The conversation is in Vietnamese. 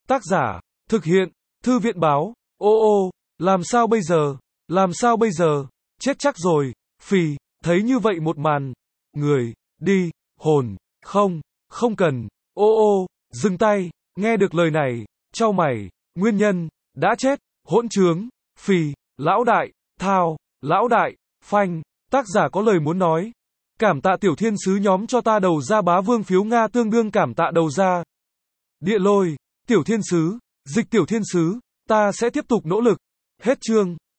Tác giả, thực hiện, thư viện báo, ô, làm sao bây giờ, làm sao bây giờ, chết chắc rồi, phì, thấy như vậy một màn, người, đi, hồn, không cần, ô, dừng tay, nghe được lời này, chau mày, nguyên nhân, đã chết, hỗn trướng, phì, lão đại, thao, lão đại, phanh, tác giả có lời muốn nói. Cảm tạ tiểu thiên sứ nhóm cho ta đầu ra bá vương phiếu Nga tương đương cảm tạ đầu ra. Địa lôi, tiểu thiên sứ, dịch tiểu thiên sứ, ta sẽ tiếp tục nỗ lực. Hết chương.